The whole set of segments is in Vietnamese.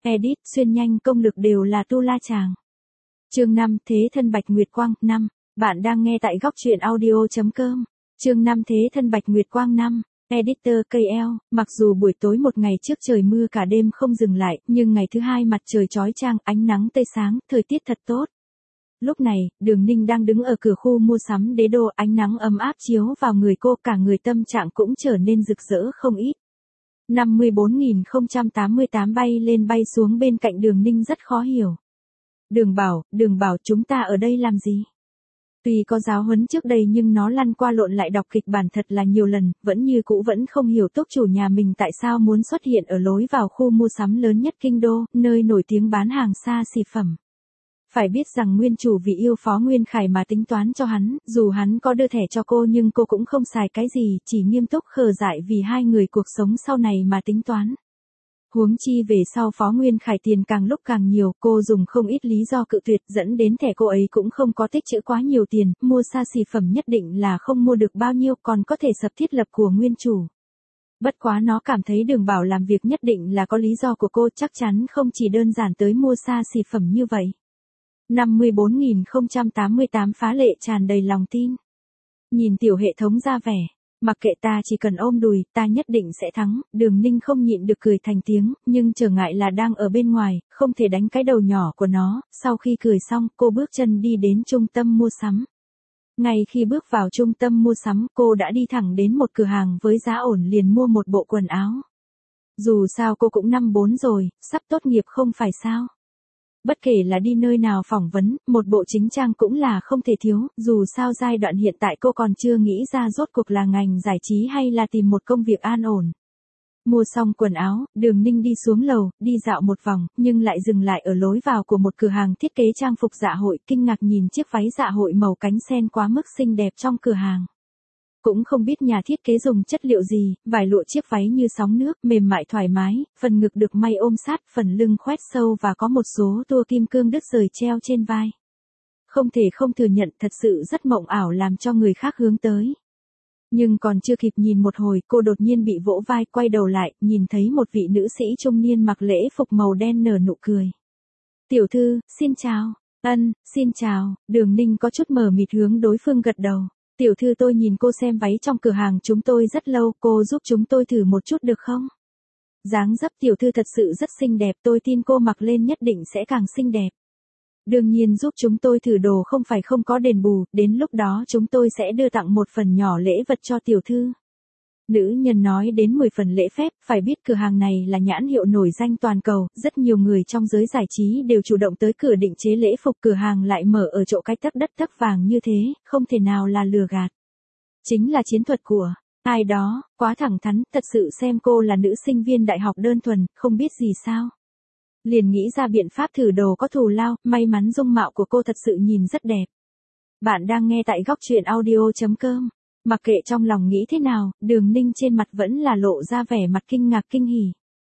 Edit, xuyên nhanh công lực đều là tu la chàng. Chương 5, Thế thân Bạch Nguyệt Quang, 5. Bạn đang nghe tại góc truyện audio.com. Chương 5, Thế thân Bạch Nguyệt Quang, 5. Editor KL, mặc dù buổi tối một ngày trước trời mưa cả đêm không dừng lại, nhưng ngày thứ hai mặt trời chói chang, ánh nắng tươi sáng, thời tiết thật tốt. Lúc này, Đường Ninh đang đứng ở cửa khu mua sắm Đế Đô, ánh nắng ấm áp chiếu vào người cô, cả người tâm trạng cũng trở nên rực rỡ không ít. 54.088 bay lên bay xuống bên cạnh Đường Ninh rất khó hiểu. Đường bảo chúng ta ở đây làm gì? Tuy có giáo huấn trước đây nhưng nó lăn qua lộn lại đọc kịch bản thật là nhiều lần, vẫn như cũ vẫn không hiểu túc chủ nhà mình tại sao muốn xuất hiện ở lối vào khu mua sắm lớn nhất kinh đô, nơi nổi tiếng bán hàng xa xỉ phẩm. Phải biết rằng nguyên chủ vì yêu Phó Nguyên Khải mà tính toán cho hắn, dù hắn có đưa thẻ cho cô nhưng cô cũng không xài cái gì, chỉ nghiêm túc khờ dại vì hai người cuộc sống sau này mà tính toán. Huống chi về sau Phó Nguyên Khải tiền càng lúc càng nhiều, cô dùng không ít lý do cự tuyệt dẫn đến thẻ cô ấy cũng không có tích trữ quá nhiều tiền, mua xa xỉ phẩm nhất định là không mua được bao nhiêu còn có thể sập thiết lập của nguyên chủ. Bất quá nó cảm thấy Đường Bảo làm việc nhất định là có lý do của cô, chắc chắn không chỉ đơn giản tới mua xa xỉ phẩm như vậy. 54.088 phá lệ tràn đầy lòng tin. Nhìn tiểu hệ thống ra vẻ, mặc kệ ta chỉ cần ôm đùi, ta nhất định sẽ thắng, Đường Ninh không nhịn được cười thành tiếng, nhưng trở ngại là đang ở bên ngoài, không thể đánh cái đầu nhỏ của nó, sau khi cười xong, cô bước chân đi đến trung tâm mua sắm. Ngay khi bước vào trung tâm mua sắm, cô đã đi thẳng đến một cửa hàng với giá ổn liền mua một bộ quần áo. Dù sao cô cũng năm 4 rồi, sắp tốt nghiệp không phải sao? Bất kể là đi nơi nào phỏng vấn, một bộ chính trang cũng là không thể thiếu, dù sao giai đoạn hiện tại cô còn chưa nghĩ ra rốt cuộc là ngành giải trí hay là tìm một công việc an ổn. Mua xong quần áo, Đường Ninh đi xuống lầu, đi dạo một vòng, nhưng lại dừng lại ở lối vào của một cửa hàng thiết kế trang phục dạ hội, kinh ngạc nhìn chiếc váy dạ hội màu cánh sen quá mức xinh đẹp trong cửa hàng. Cũng không biết nhà thiết kế dùng chất liệu gì, vải lụa chiếc váy như sóng nước, mềm mại thoải mái, phần ngực được may ôm sát, phần lưng khoét sâu và có một số tua kim cương đứt rời treo trên vai. Không thể không thừa nhận thật sự rất mộng ảo làm cho người khác hướng tới. Nhưng còn chưa kịp nhìn một hồi, cô đột nhiên bị vỗ vai, quay đầu lại, nhìn thấy một vị nữ sĩ trung niên mặc lễ phục màu đen nở nụ cười. Tiểu thư, xin chào. Xin chào, Đường Ninh có chút mờ mịt hướng đối phương gật đầu. Tiểu thư tôi nhìn cô xem váy trong cửa hàng chúng tôi rất lâu, cô giúp chúng tôi thử một chút được không? Dáng dấp tiểu thư thật sự rất xinh đẹp, tôi tin cô mặc lên nhất định sẽ càng xinh đẹp. Đương nhiên giúp chúng tôi thử đồ không phải không có đền bù, đến lúc đó chúng tôi sẽ đưa tặng một phần nhỏ lễ vật cho tiểu thư. Nữ nhân nói đến 10 phần lễ phép, phải biết cửa hàng này là nhãn hiệu nổi danh toàn cầu, rất nhiều người trong giới giải trí đều chủ động tới cửa định chế lễ phục, cửa hàng lại mở ở chỗ cái tấc đất tấc vàng như thế, không thể nào là lừa gạt. Chính là chiến thuật của ai đó, quá thẳng thắn, thật sự xem cô là nữ sinh viên đại học đơn thuần, không biết gì sao. Liền nghĩ ra biện pháp thử đồ có thù lao, may mắn dung mạo của cô thật sự nhìn rất đẹp. Bạn đang nghe tại góc truyện audio.com. Mặc kệ trong lòng nghĩ thế nào, Đường Ninh trên mặt vẫn là lộ ra vẻ mặt kinh ngạc kinh hỉ.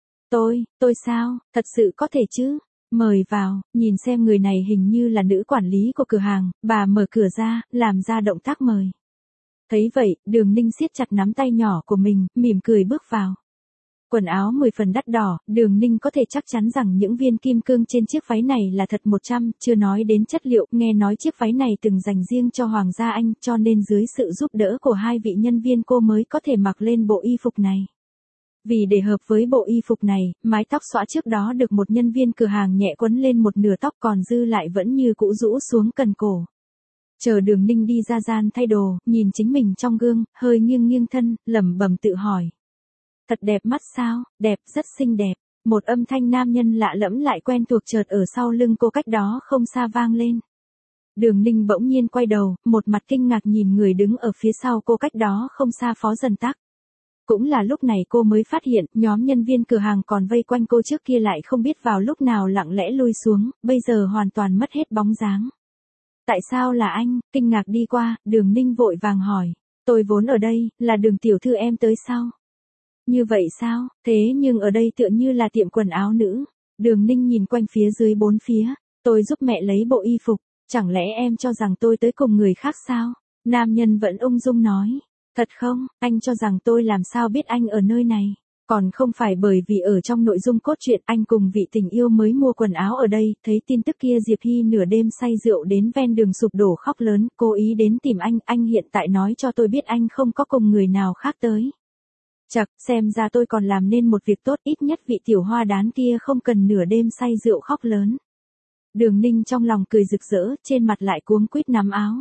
Tôi sao, thật sự có thể chứ? Mời vào, nhìn xem người này hình như là nữ quản lý của cửa hàng, bà mở cửa ra, làm ra động tác mời. Thấy vậy, Đường Ninh siết chặt nắm tay nhỏ của mình, mỉm cười bước vào. Quần áo 10 phần đắt đỏ, Đường Ninh có thể chắc chắn rằng những viên kim cương trên chiếc váy này là thật 100, chưa nói đến chất liệu, nghe nói chiếc váy này từng dành riêng cho Hoàng gia Anh, cho nên dưới sự giúp đỡ của hai vị nhân viên cô mới có thể mặc lên bộ y phục này. Vì để hợp với bộ y phục này, mái tóc xõa trước đó được một nhân viên cửa hàng nhẹ quấn lên một nửa tóc còn dư lại vẫn như cũ rũ xuống cần cổ. Chờ Đường Ninh đi ra gian thay đồ, nhìn chính mình trong gương, hơi nghiêng thân, lẩm bẩm tự hỏi. Thật đẹp mắt sao, đẹp, rất xinh đẹp. Một âm thanh nam nhân lạ lẫm lại quen thuộc chợt ở sau lưng cô cách đó không xa vang lên. Đường Ninh bỗng nhiên quay đầu, một mặt kinh ngạc nhìn người đứng ở phía sau cô cách đó không xa Phó Dần Tắc. Cũng là lúc này cô mới phát hiện, nhóm nhân viên cửa hàng còn vây quanh cô trước kia lại không biết vào lúc nào lặng lẽ lui xuống, bây giờ hoàn toàn mất hết bóng dáng. Tại sao là anh? Kinh ngạc đi qua, Đường Ninh vội vàng hỏi. Tôi vốn ở đây, là Đường tiểu thư em tới sau. Như vậy sao, thế nhưng ở đây tựa như là tiệm quần áo nữ. Đường Ninh nhìn quanh phía dưới bốn phía, tôi giúp mẹ lấy bộ y phục, chẳng lẽ em cho rằng tôi tới cùng người khác sao? Nam nhân vẫn ung dung nói, thật không, anh cho rằng tôi làm sao biết anh ở nơi này. Còn không phải bởi vì ở trong nội dung cốt truyện anh cùng vị tình yêu mới mua quần áo ở đây, thấy tin tức kia Diệp Hy nửa đêm say rượu đến ven đường sụp đổ khóc lớn, cố ý đến tìm anh hiện tại nói cho tôi biết anh không có cùng người nào khác tới. Chậc, xem ra tôi còn làm nên một việc tốt, ít nhất vị tiểu hoa đán kia không cần nửa đêm say rượu khóc lớn. Đường Ninh trong lòng cười rực rỡ, trên mặt lại cuống quýt nắm áo.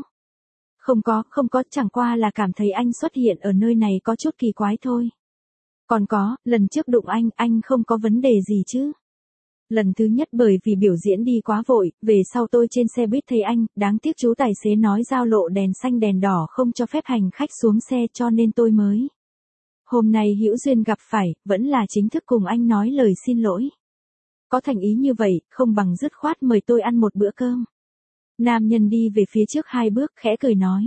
Không có, chẳng qua là cảm thấy anh xuất hiện ở nơi này có chút kỳ quái thôi. Còn có, lần trước đụng anh không có vấn đề gì chứ? Lần thứ nhất bởi vì biểu diễn đi quá vội, về sau tôi trên xe buýt thấy anh, đáng tiếc chú tài xế nói giao lộ đèn xanh đèn đỏ không cho phép hành khách xuống xe cho nên tôi mới. Hôm nay hữu duyên gặp phải, vẫn là chính thức cùng anh nói lời xin lỗi. Có thành ý như vậy, không bằng dứt khoát mời tôi ăn một bữa cơm. Nam nhân đi về phía trước 2 bước khẽ cười nói.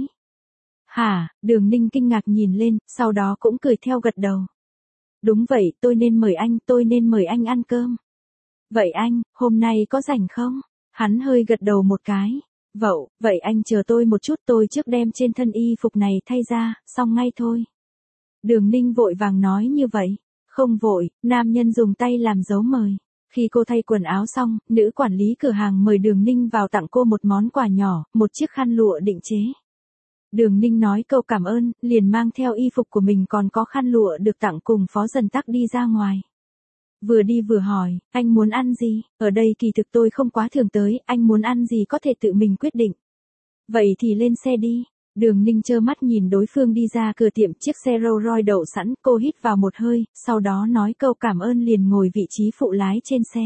Hả, Đường Ninh kinh ngạc nhìn lên, sau đó cũng cười theo gật đầu. Đúng vậy, tôi nên mời anh ăn cơm. Vậy anh, hôm nay có rảnh không? Hắn hơi gật đầu một cái. Vậy anh chờ tôi một chút, tôi trước đem trên thân y phục này thay ra, xong ngay thôi. Đường Ninh vội vàng nói như vậy. Không vội, nam nhân dùng tay làm dấu mời. Khi cô thay quần áo xong, nữ quản lý cửa hàng mời Đường Ninh vào tặng cô một món quà nhỏ, một chiếc khăn lụa định chế. Đường Ninh nói câu cảm ơn, liền mang theo y phục của mình còn có khăn lụa được tặng cùng Phó Dần Tắc đi ra ngoài. Vừa đi vừa hỏi, anh muốn ăn gì? Ở đây kỳ thực tôi không quá thường tới, anh muốn ăn gì có thể tự mình quyết định. Vậy thì lên xe đi. Đường Ninh trơ mắt nhìn đối phương đi ra cửa tiệm, chiếc xe Rolls Royce đậu sẵn, cô hít vào một hơi, sau đó nói câu cảm ơn liền ngồi vị trí phụ lái trên xe.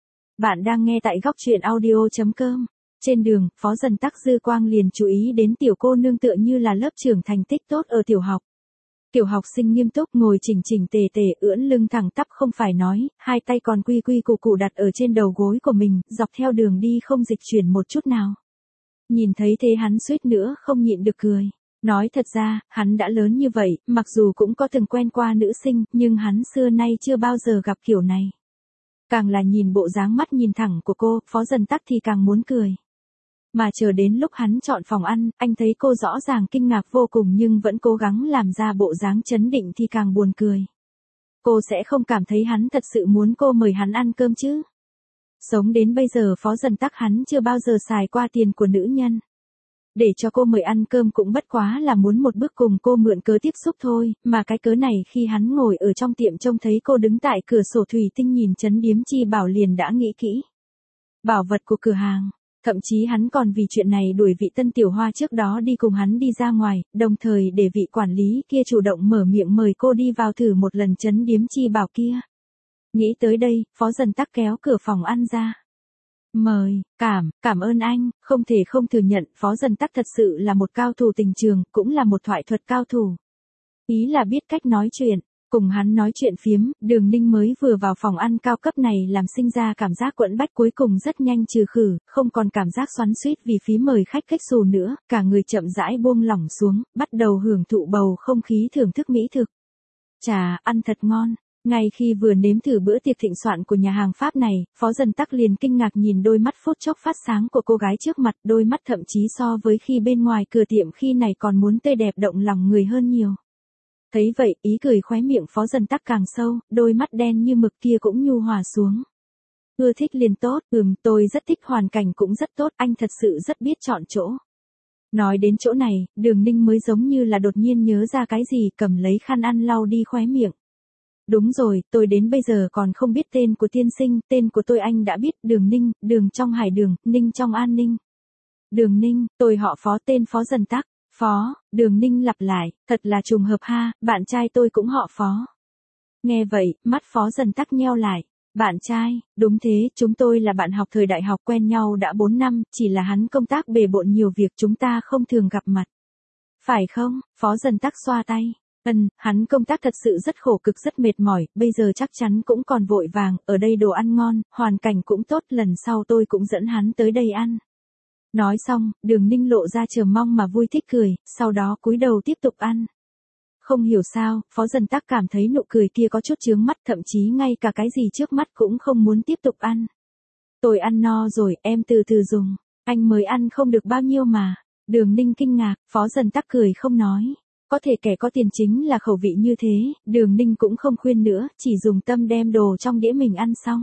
Bạn đang nghe tại góc truyện audio.com. Trên đường, Phó Dần Tắc dư quang liền chú ý đến tiểu cô nương tựa như là lớp trưởng thành tích tốt ở tiểu học. Tiểu học sinh nghiêm túc ngồi chỉnh tề ưỡn lưng thẳng tắp không phải nói, hai tay còn quy củ củ đặt ở trên đầu gối của mình, dọc theo đường đi không dịch chuyển một chút nào. Nhìn thấy thế hắn suýt nữa không nhịn được cười. Nói thật ra, hắn đã lớn như vậy, mặc dù cũng có từng quen qua nữ sinh, nhưng hắn xưa nay chưa bao giờ gặp kiểu này. Càng là nhìn bộ dáng mắt nhìn thẳng của cô, Phó Dần Tắc thì càng muốn cười. Mà chờ đến lúc hắn chọn phòng ăn, anh thấy cô rõ ràng kinh ngạc vô cùng nhưng vẫn cố gắng làm ra bộ dáng trấn định thì càng buồn cười. Cô sẽ không cảm thấy hắn thật sự muốn cô mời hắn ăn cơm chứ? Sống đến bây giờ Phó Dần Tắc hắn chưa bao giờ xài qua tiền của nữ nhân. Để cho cô mời ăn cơm cũng bất quá là muốn một bước cùng cô mượn cớ tiếp xúc thôi, mà cái cớ này khi hắn ngồi ở trong tiệm trông thấy cô đứng tại cửa sổ thủy tinh nhìn Trấn Điếm Chi Bảo liền đã nghĩ kỹ. Bảo vật của cửa hàng. Thậm chí hắn còn vì chuyện này đuổi vị tân tiểu hoa trước đó đi cùng hắn đi ra ngoài, đồng thời để vị quản lý kia chủ động mở miệng mời cô đi vào thử một lần Trấn Điếm Chi Bảo kia. Nghĩ tới đây, Phó Dần Tắc kéo cửa phòng ăn ra. Mời, cảm ơn anh, không thể không thừa nhận, Phó Dần Tắc thật sự là một cao thủ tình trường, cũng là một thoại thuật cao thủ. Ý là biết cách nói chuyện. Cùng hắn nói chuyện phiếm, Đường Ninh mới vừa vào phòng ăn cao cấp này làm sinh ra cảm giác quẫn bách cuối cùng rất nhanh trừ khử, không còn cảm giác xoắn xuýt vì phí mời khách kếch xù nữa, cả người chậm rãi buông lỏng xuống, bắt đầu hưởng thụ bầu không khí thưởng thức mỹ thực. Chà, ăn thật ngon. Ngay khi vừa nếm thử bữa tiệc thịnh soạn của nhà hàng Pháp này, Phó Dần Tắc liền kinh ngạc nhìn đôi mắt phút chốc phát sáng của cô gái trước mặt, đôi mắt thậm chí so với khi bên ngoài cửa tiệm khi này còn muốn tươi đẹp động lòng người hơn nhiều. Thấy vậy, ý cười khóe miệng Phó Dần Tắc càng sâu, đôi mắt đen như mực kia cũng nhu hòa xuống. Ưa thích liền tốt, tôi rất thích, hoàn cảnh cũng rất tốt, anh thật sự rất biết chọn chỗ. Nói đến chỗ này, Đường Ninh mới giống như là đột nhiên nhớ ra cái gì, cầm lấy khăn ăn lau đi khóe miệng. Đúng rồi, tôi đến bây giờ còn không biết tên của tiên sinh, tên của tôi anh đã biết, Đường Ninh, đường trong hải đường, Ninh trong an ninh. Đường Ninh, tôi họ Phó, tên Phó Dần Tắc. Phó, Đường Ninh lặp lại, thật là trùng hợp ha, bạn trai tôi cũng họ Phó. Nghe vậy, mắt Phó Dần Tắc nheo lại. Bạn trai, đúng thế, chúng tôi là bạn học thời đại học quen nhau đã 4 năm, chỉ là hắn công tác bề bộn nhiều việc chúng ta không thường gặp mặt. Phải không? Phó Dần Tắc xoa tay. Hắn công tác thật sự rất khổ cực rất mệt mỏi, bây giờ chắc chắn cũng còn vội vàng, ở đây đồ ăn ngon, hoàn cảnh cũng tốt, lần sau tôi cũng dẫn hắn tới đây ăn. Nói xong, Đường Ninh lộ ra chờ mong mà vui thích cười, sau đó cúi đầu tiếp tục ăn. Không hiểu sao, Phó Dần Tắc cảm thấy nụ cười kia có chút chướng mắt, thậm chí ngay cả cái gì trước mắt cũng không muốn tiếp tục ăn. Tôi ăn no rồi, em từ từ dùng, anh mới ăn không được bao nhiêu mà. Đường Ninh kinh ngạc, Phó Dần Tắc cười không nói. Có thể kẻ có tiền chính là khẩu vị như thế, Đường Ninh cũng không khuyên nữa, chỉ dùng tâm đem đồ trong đĩa mình ăn xong.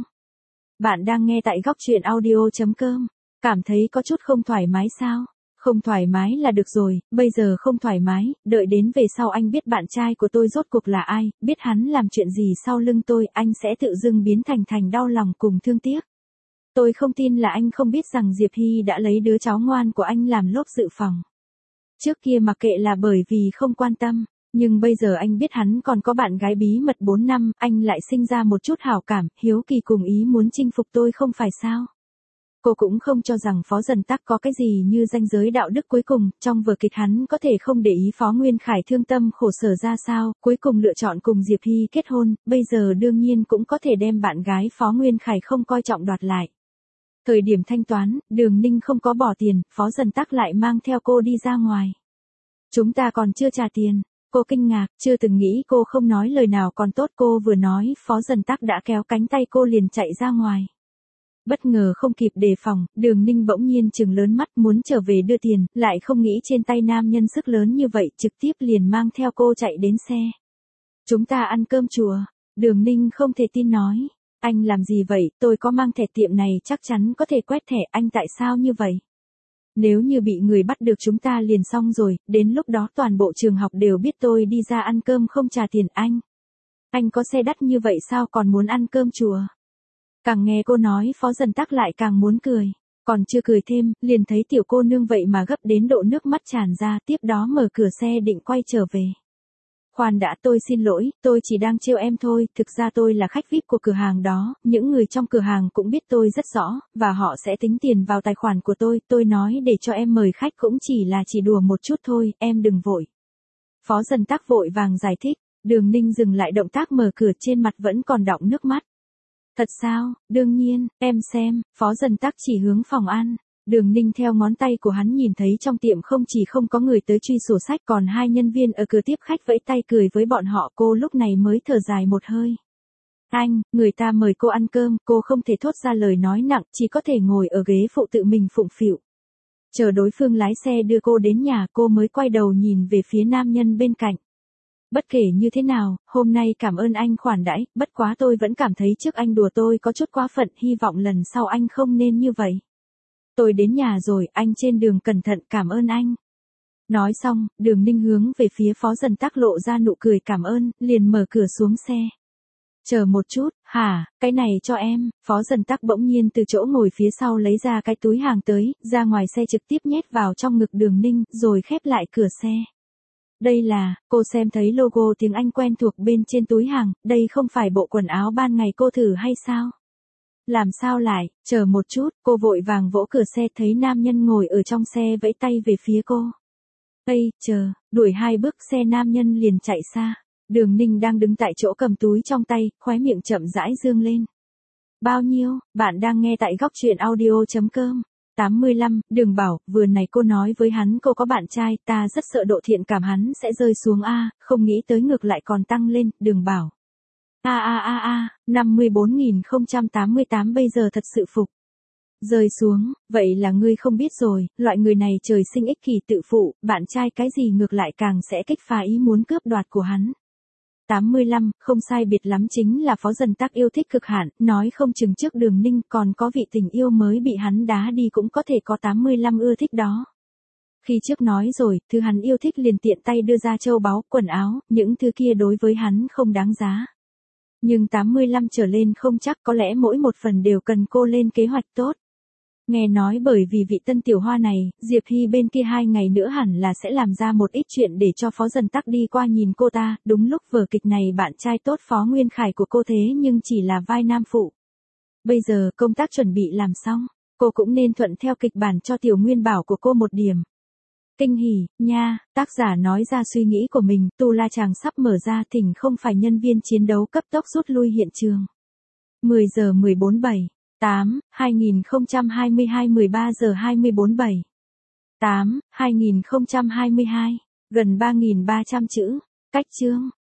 Bạn đang nghe tại góc truyện audio.com. Cảm thấy có chút không thoải mái sao? Không thoải mái là được rồi, bây giờ không thoải mái, đợi đến về sau anh biết bạn trai của tôi rốt cuộc là ai, biết hắn làm chuyện gì sau lưng tôi, anh sẽ tự dưng biến thành đau lòng cùng thương tiếc. Tôi không tin là anh không biết rằng Diệp Hy đã lấy đứa cháu ngoan của anh làm lốp dự phòng. Trước kia mặc kệ là bởi vì không quan tâm, nhưng bây giờ anh biết hắn còn có bạn gái bí mật 4 năm, anh lại sinh ra một chút hảo cảm, hiếu kỳ cùng ý muốn chinh phục tôi không phải sao? Cô cũng không cho rằng Phó Dần Tắc có cái gì như ranh giới đạo đức cuối cùng, trong vở kịch hắn có thể không để ý Phó Nguyên Khải thương tâm khổ sở ra sao, cuối cùng lựa chọn cùng Diệp Hy kết hôn, bây giờ đương nhiên cũng có thể đem bạn gái Phó Nguyên Khải không coi trọng đoạt lại. Thời điểm thanh toán, Đường Ninh không có bỏ tiền, Phó Dần Tắc lại mang theo cô đi ra ngoài. Chúng ta còn chưa trả tiền. Cô kinh ngạc, chưa từng nghĩ cô không nói lời nào còn tốt, cô vừa nói, Phó Dần Tắc đã kéo cánh tay cô liền chạy ra ngoài. Bất ngờ không kịp đề phòng, Đường Ninh bỗng nhiên trừng lớn mắt muốn trở về đưa tiền, lại không nghĩ trên tay nam nhân sức lớn như vậy, trực tiếp liền mang theo cô chạy đến xe. Chúng ta ăn cơm chùa. Đường Ninh không thể tin nói. Anh làm gì vậy, tôi có mang thẻ tiệm này chắc chắn có thể quét thẻ, anh tại sao như vậy? Nếu như bị người bắt được chúng ta liền xong rồi, đến lúc đó toàn bộ trường học đều biết tôi đi ra ăn cơm không trả tiền anh. Anh có xe đắt như vậy sao còn muốn ăn cơm chùa? Càng nghe cô nói Phó Dần Tắc lại càng muốn cười. Còn chưa cười thêm, liền thấy tiểu cô nương vậy mà gấp đến độ nước mắt tràn ra, tiếp đó mở cửa xe định quay trở về. Khoan đã, tôi xin lỗi, tôi chỉ đang trêu em thôi, thực ra tôi là khách VIP của cửa hàng đó, những người trong cửa hàng cũng biết tôi rất rõ, và họ sẽ tính tiền vào tài khoản của tôi nói để cho em mời khách cũng chỉ đùa một chút thôi, em đừng vội. Phó Dần Tắc vội vàng giải thích, Đường Ninh dừng lại động tác mở cửa, trên mặt vẫn còn đọng nước mắt. Thật sao, đương nhiên, em xem, Phó Dần Tắc chỉ hướng phòng ăn. Đường Ninh theo ngón tay của hắn nhìn thấy trong tiệm không chỉ không có người tới truy sổ sách, còn hai nhân viên ở cửa tiếp khách vẫy tay cười với bọn họ, cô lúc này mới thở dài một hơi. Anh, người ta mời cô ăn cơm, cô không thể thốt ra lời nói nặng, chỉ có thể ngồi ở ghế phụ tự mình phụng phịu. Chờ đối phương lái xe đưa cô đến nhà, cô mới quay đầu nhìn về phía nam nhân bên cạnh. Bất kể như thế nào, hôm nay cảm ơn anh khoản đãi, bất quá tôi vẫn cảm thấy trước anh đùa tôi có chút quá phận, hy vọng lần sau anh không nên như vậy. Tôi đến nhà rồi, anh trên đường cẩn thận, cảm ơn anh. Nói xong, Đường Ninh hướng về phía Phó Dần Tắc lộ ra nụ cười cảm ơn, liền mở cửa xuống xe. Chờ một chút, hả, cái này cho em. Phó Dần Tắc bỗng nhiên từ chỗ ngồi phía sau lấy ra cái túi hàng tới, ra ngoài xe trực tiếp nhét vào trong ngực Đường Ninh, rồi khép lại cửa xe. Đây là, cô xem thấy logo tiếng Anh quen thuộc bên trên túi hàng, đây không phải bộ quần áo ban ngày cô thử hay sao? Làm sao lại, chờ một chút, cô vội vàng vỗ cửa xe thấy nam nhân ngồi ở trong xe vẫy tay về phía cô. Ây, chờ, đuổi 2 bước xe nam nhân liền chạy xa. Đường Ninh đang đứng tại chỗ cầm túi trong tay, khóe miệng chậm rãi dương lên. Bao nhiêu, bạn đang nghe tại góc truyện audio.com. 85, Đường Bảo, vừa này cô nói với hắn cô có bạn trai, ta rất sợ độ thiện cảm hắn sẽ rơi xuống không nghĩ tới ngược lại còn tăng lên, Đường Bảo. 54.088 bây giờ thật sự phục. Rơi xuống, vậy là ngươi không biết rồi, loại người này trời sinh ích kỷ tự phụ, bạn trai cái gì ngược lại càng sẽ kích phá ý muốn cướp đoạt của hắn. 85, không sai biệt lắm chính là Phó Dần Tắc yêu thích cực hạn, nói không chừng trước Đường Ninh còn có vị tình yêu mới bị hắn đá đi cũng có thể có 85 ưa thích đó. Khi trước nói rồi, thứ hắn yêu thích liền tiện tay đưa ra châu báu, quần áo, những thứ kia đối với hắn không đáng giá. Nhưng 85 trở lên không chắc, có lẽ mỗi một phần đều cần cô lên kế hoạch tốt. Nghe nói bởi vì vị tân tiểu hoa này, Diệp Hy bên kia 2 ngày nữa hẳn là sẽ làm ra một ít chuyện để cho Phó Dần Tắc đi qua nhìn cô ta, đúng lúc vở kịch này bạn trai tốt Phó Nguyên Khải của cô thế nhưng chỉ là vai nam phụ. Bây giờ công tác chuẩn bị làm xong, cô cũng nên thuận theo kịch bản cho Tiểu Nguyên Bảo của cô một điểm. Kinh hỉ, nha, tác giả nói ra suy nghĩ của mình, Tu La Chàng sắp mở ra, thỉnh không phải nhân viên chiến đấu cấp tốc rút lui hiện trường. 10 giờ 14:07. 8, 2022 13 giờ 24:07. 8, 2022, gần 3.300 chữ. Cách chương.